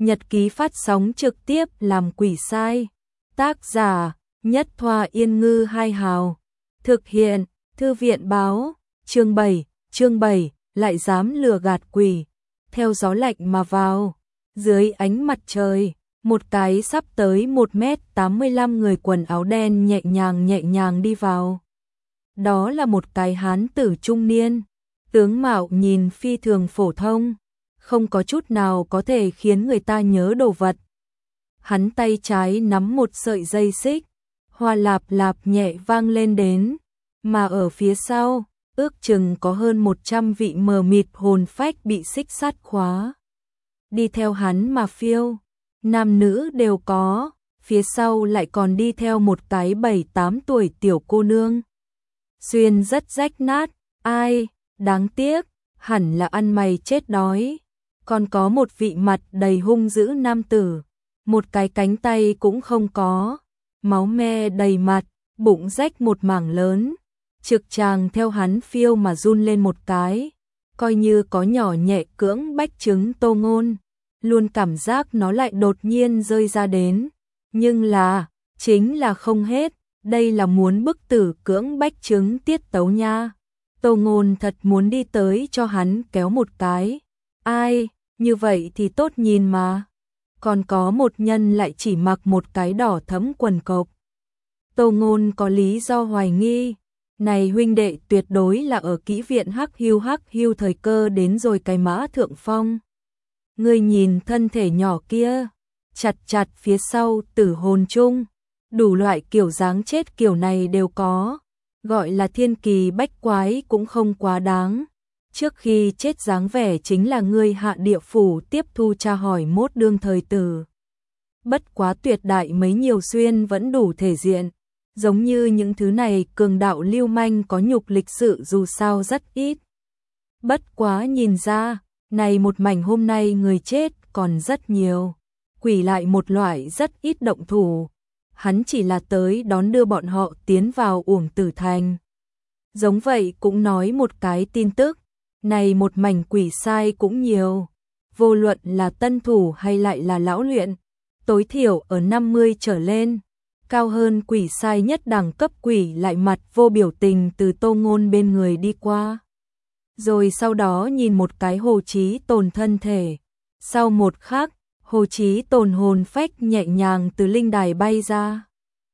Nhật ký phát sóng trực tiếp làm quỷ sai. Tác giả: Nhất Thoa Yên Ngư Hai Hào. Thực hiện: Thư viện báo. Chương 7, lại dám lừa gạt quỷ. Theo gió lạnh mà vào. Dưới ánh mặt trời, một cái sắp tới 1m85 người quần áo đen nhẹ nhàng đi vào. Đó là một cái hán tử trung niên, tướng mạo nhìn phi thường phổ thông, không có chút nào có thể khiến người ta nhớ đồ vật. Hắn tay trái nắm một sợi dây xích, hoa lạp lạp nhẹ vang lên đến, mà ở phía sau, ước chừng có hơn 100 vị mờ mịt hồn phách bị xích sắt khóa. Đi theo hắn mà phiêu, nam nữ đều có, phía sau lại còn đi theo một cái 7-8 tuổi tiểu cô nương. Xuyên rất rách nát, ai, đáng tiếc, hẳn là ăn mày chết đói. Còn có một vị mặt đầy hung dữ nam tử, một cái cánh tay cũng không có, máu me đầy mặt, bụng rách một mảng lớn. Trực tràng theo hắn phiêu mà run lên một cái, coi như có nhỏ nhẹ cưỡng bách trứng Tô Ngôn, luôn cảm giác nó lại đột nhiên rơi ra đến. Nhưng là, chính là không hết, đây là muốn bức tử cưỡng bách trứng tiết tấu nha. Tô Ngôn thật muốn đi tới cho hắn kéo một cái. Ai, như vậy thì tốt nhìn mà. Còn có một nhân lại chỉ mặc một cái đỏ thẫm quần cộc. Tô Ngôn có lý do hoài nghi. Này huynh đệ tuyệt đối là ở kỹ viện hắc hưu thời cơ đến rồi cái mã thượng phong. Ngươi nhìn thân thể nhỏ kia, chặt phía sau tử hồn chung, đủ loại kiểu dáng chết kiểu này đều có, gọi là thiên kỳ bách quái cũng không quá đáng. Trước khi chết dáng vẻ chính là ngươi hạ địa phủ tiếp thu tra hỏi mốt đương thời tử. Bất quá tuyệt đại mấy nhiều xuyên vẫn đủ thể diện. Giống như những thứ này cường đạo lưu manh có nhục lịch sự dù sao rất ít. Bất quá nhìn ra, này một mảnh hôm nay người chết còn rất nhiều. Quỷ lại một loại rất ít động thủ. Hắn chỉ là tới đón đưa bọn họ tiến vào Uổng Tử Thành. Giống vậy cũng nói một cái tin tức, này một mảnh quỷ sai cũng nhiều. Vô luận là tân thủ hay lại là lão luyện, tối thiểu ở 50 trở lên. Cao hơn quỷ sai nhất đẳng cấp quỷ lại mặt vô biểu tình từ Tô Ngôn bên người đi qua. Rồi sau đó nhìn một cái Hồ Chí Tồn thân thể. Sau một khắc, Hồ Chí Tồn hồn phách nhẹ nhàng từ linh đài bay ra.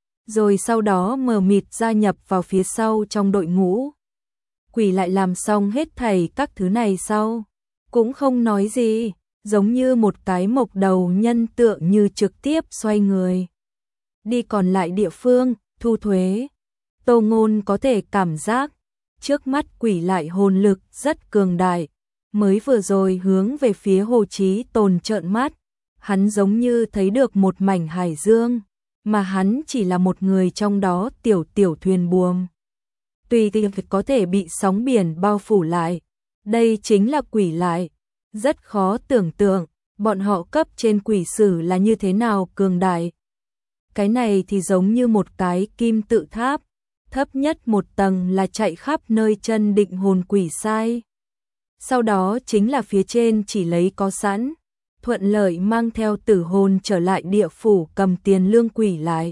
Rồi sau đó mờ mịt gia nhập vào phía sau trong đội ngũ. Quỷ lại làm xong hết thảy các thứ này sau. Cũng không nói gì, giống như một cái mộc đầu nhân tượng như trực tiếp xoay người. Đi còn lại địa phương, thu thuế. Tô Ngôn có thể cảm giác, trước mắt quỷ lại hồn lực rất cường đại. Mới vừa rồi hướng về phía Hồ Chí Tồn trợn mắt, hắn giống như thấy được một mảnh hải dương, mà hắn chỉ là một người trong đó tiểu thuyền buồm. Tùy tiện có thể bị sóng biển bao phủ lại. Đây chính là quỷ lại. Rất khó tưởng tượng, bọn họ cấp trên quỷ sử là như thế nào cường đại. Cái này thì giống như một cái kim tự tháp, thấp nhất một tầng là chạy khắp nơi chân định hồn quỷ sai. Sau đó chính là phía trên chỉ lấy có sẵn, thuận lợi mang theo tử hồn trở lại địa phủ cầm tiền lương quỷ lại.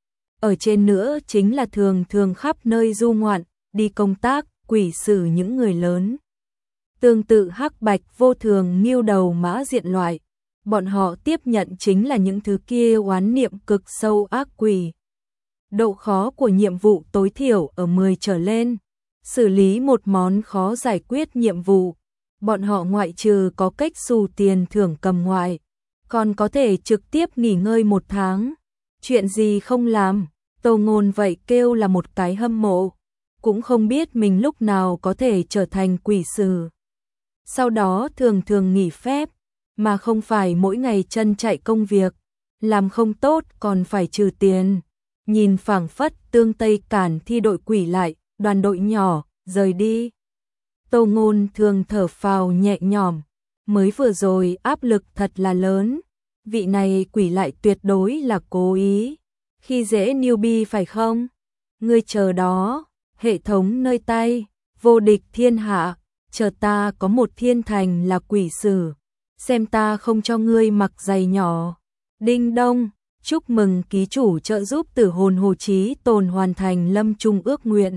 Ở trên nữa chính là thường khắp nơi du ngoạn, đi công tác, quỷ xử những người lớn. Tương tự hắc bạch vô thường nghiêu đầu mã diện loại. Bọn họ tiếp nhận chính là những thứ kia oán niệm cực sâu ác quỷ. Độ khó của nhiệm vụ tối thiểu ở 10 trở lên. Xử lý một món khó giải quyết nhiệm vụ. Bọn họ ngoại trừ có cách xù tiền thưởng cầm ngoại. Còn có thể trực tiếp nghỉ ngơi 1 tháng. Chuyện gì không làm, Tô Ngôn vậy kêu là một cái hâm mộ. Cũng không biết mình lúc nào có thể trở thành quỷ sử. Sau đó thường nghỉ phép. Mà không phải mỗi ngày chân chạy công việc, làm không tốt còn phải trừ tiền. Nhìn phảng phất tương Tây cản thi đội quỷ lại, đoàn đội nhỏ, rời đi. Tô Ngôn thường thở phào nhẹ nhõm, mới vừa rồi áp lực thật là lớn. Vị này quỷ lại tuyệt đối là cố ý. Khi dễ newbie phải không? Ngươi chờ đó, hệ thống nơi tay, vô địch thiên hạ, chờ ta có một thiên thành là quỷ sử. xem ta không cho ngươi mặc giày nhỏ. Đinh đông, chúc mừng ký chủ trợ giúp tử hồn Hồ Chí Tồn hoàn thành lâm chung ước nguyện.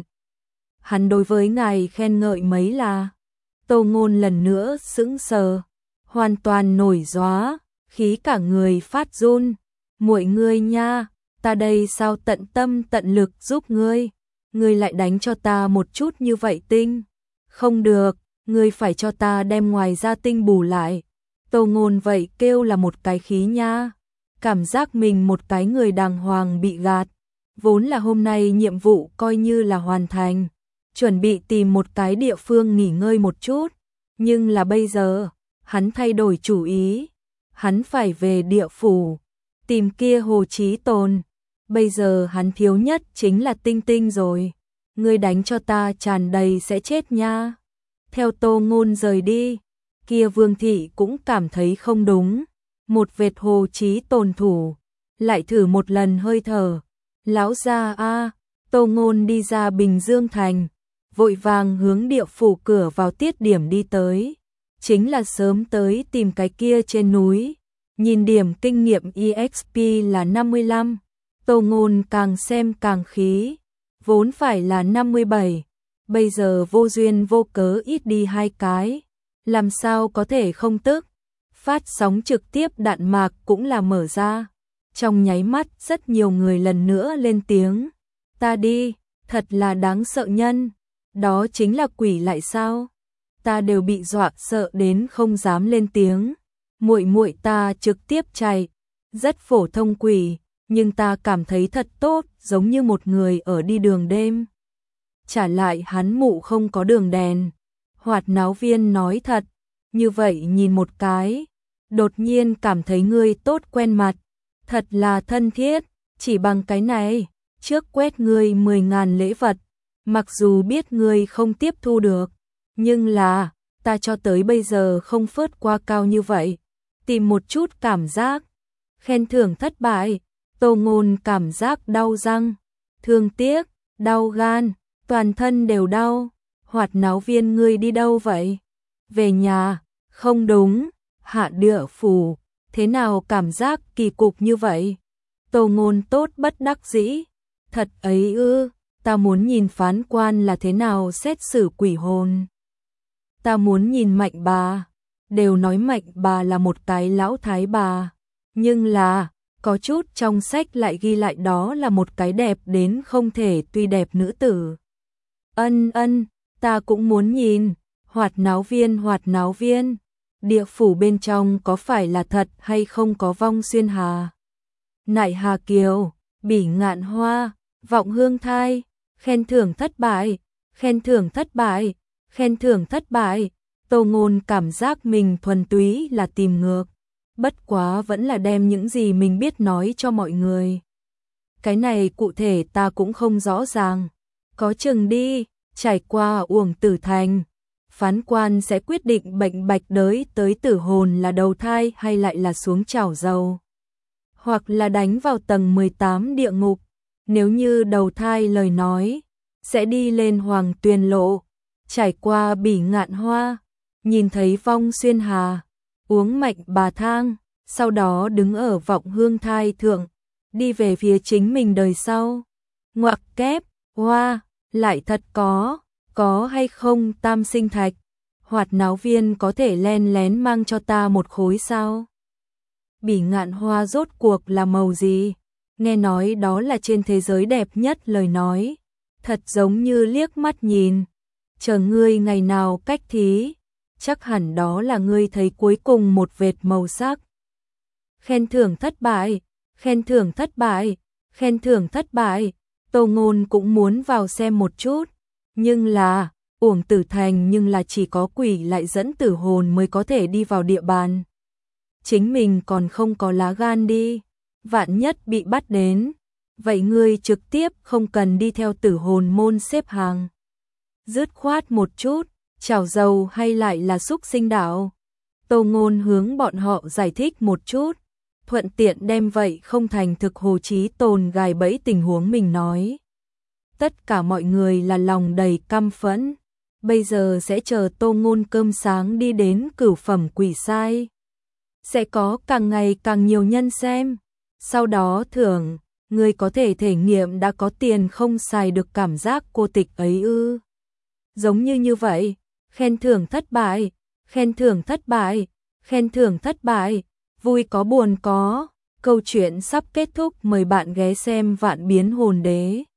Hắn đối với ngài khen ngợi mấy là. Tô Ngôn lần nữa sững sờ, hoàn toàn nổi gióa, khí cả người phát run. Muội ngươi nha, ta đây sao tận tâm tận lực giúp ngươi, ngươi lại đánh cho ta một chút như vậy tinh. Không được, ngươi phải cho ta đem ngoài ra tinh bù lại. Tô Ngôn vậy kêu là một cái khí nha. Cảm giác mình một cái người đàng hoàng bị gạt. Vốn là hôm nay nhiệm vụ coi như là hoàn thành, chuẩn bị tìm một cái địa phương nghỉ ngơi một chút. Nhưng là bây giờ, hắn thay đổi chủ ý. Hắn phải về địa phủ, tìm kia Hồ Chí Tồn. Bây giờ hắn thiếu nhất chính là tinh tinh rồi. Ngươi đánh cho ta tràn đầy sẽ chết nha. Theo Tô Ngôn rời đi, kia Vương Thị cũng cảm thấy không đúng. Một vệt Hồ Chí Tồn thủ, lại thử một lần hơi thở. Lão gia a, Tô Ngôn đi ra Bình Dương Thành, vội vàng hướng địa phủ cửa vào tiết điểm đi tới. Chính là sớm tới tìm cái kia trên núi. Nhìn điểm kinh nghiệm EXP là 55, Tô Ngôn càng xem càng khí, vốn phải là 57, bây giờ vô duyên vô cớ ít đi 2 cái, làm sao có thể không tức. Phát sóng trực tiếp đạn mạc cũng là mở ra, trong nháy mắt rất nhiều người lần nữa lên tiếng. Ta đi, thật là đáng sợ nhân, đó chính là quỷ lại sao? Ta đều bị dọa sợ đến không dám lên tiếng. Muội muội ta trực tiếp chạy, rất phổ thông quỷ, nhưng ta cảm thấy thật tốt, giống như một người ở đi đường đêm. Trả lại hắn mụ không có đường đèn. Hoạt náo viên nói thật, như vậy nhìn một cái, đột nhiên cảm thấy ngươi tốt quen mặt, thật là thân thiết, chỉ bằng cái này, trước quét ngươi 10.000 lễ vật, mặc dù biết ngươi không tiếp thu được, nhưng là, ta cho tới bây giờ không phớt qua cao như vậy. Tìm một chút cảm giác, khen thưởng thất bại, Tô Ngôn cảm giác đau răng, thương tiếc, đau gan, toàn thân đều đau. Hoạt náo viên ngươi đi đâu vậy? Về nhà, không đúng, hạ địa phủ, thế nào cảm giác kỳ cục như vậy? Tô Ngôn tốt bất đắc dĩ, thật ấy ư, ta muốn nhìn phán quan là thế nào xét xử quỷ hồn. Ta muốn nhìn Mạnh bà. Đều nói Mạnh bà là một cái lão thái bà, nhưng là, có chút trong sách lại ghi lại đó là một cái đẹp đến không thể tuy đẹp nữ tử. Ân, ta cũng muốn nhìn. Hoạt náo viên, địa phủ bên trong có phải là thật hay không có vong xuyên hà? Nại Hà Kiều, Bỉ Ngạn Hoa, Vọng Hương Thai, khen thưởng thất bại, khen thưởng thất bại, khen thưởng thất bại. Tô Ngôn cảm giác mình thuần túy là tìm ngược, bất quá vẫn là đem những gì mình biết nói cho mọi người. Cái này cụ thể ta cũng không rõ ràng, có chừng đi, trải qua Uổng Tử Thành, phán quan sẽ quyết định bệnh bạch đới tới tử hồn là đầu thai hay lại là xuống chảo dầu, hoặc là đánh vào tầng 18 địa ngục. Nếu như đầu thai lời nói, sẽ đi lên Hoàng Tuyền Lộ, trải qua Bỉ Ngạn Hoa, nhìn thấy vong xuyên hà, uống Mạnh bà thang, sau đó đứng ở Vọng Hương Thai thượng, đi về phía chính mình đời sau. Ngoặc kép, hoa, lại thật có hay không tam sinh thạch? Hoạt náo viên có thể len lén mang cho ta một khối sao? Bỉ Ngạn Hoa rốt cuộc là màu gì? Nghe nói đó là trên thế giới đẹp nhất lời nói, thật giống như liếc mắt nhìn. Chờ ngươi ngày nào cách thí, chắc hẳn đó là ngươi thấy cuối cùng một vệt màu sắc. Khen thưởng thất bại, khen thưởng thất bại, khen thưởng thất bại. Tô Ngôn cũng muốn vào xem một chút, nhưng là, Uổng Tử Thành nhưng là chỉ có quỷ lại dẫn tử hồn mới có thể đi vào địa bàn. Chính mình còn không có lá gan đi, vạn nhất bị bắt đến, vậy ngươi trực tiếp không cần đi theo tử hồn môn xếp hàng. Dứt khoát một chút, chảo dầu hay lại là xúc sinh đạo. Tô Ngôn hướng bọn họ giải thích một chút, thuận tiện đem vậy không thành thực Hồ Chí Tồn gài bẫy tình huống mình nói. Tất cả mọi người là lòng đầy căm phẫn, bây giờ sẽ chờ Tô Ngôn cơm sáng đi đến cửu phẩm quỷ sai. sẽ có càng ngày càng nhiều nhân xem. Sau đó thưởng, người có thể thể nghiệm đã có tiền không xài được cảm giác cô tịch ấy ư. Giống như vậy, khen thưởng thất bại, khen thưởng thất bại, khen thưởng thất bại, vui có buồn có. Câu chuyện sắp kết thúc, mời bạn ghé xem Vạn Biến Hồn Đế.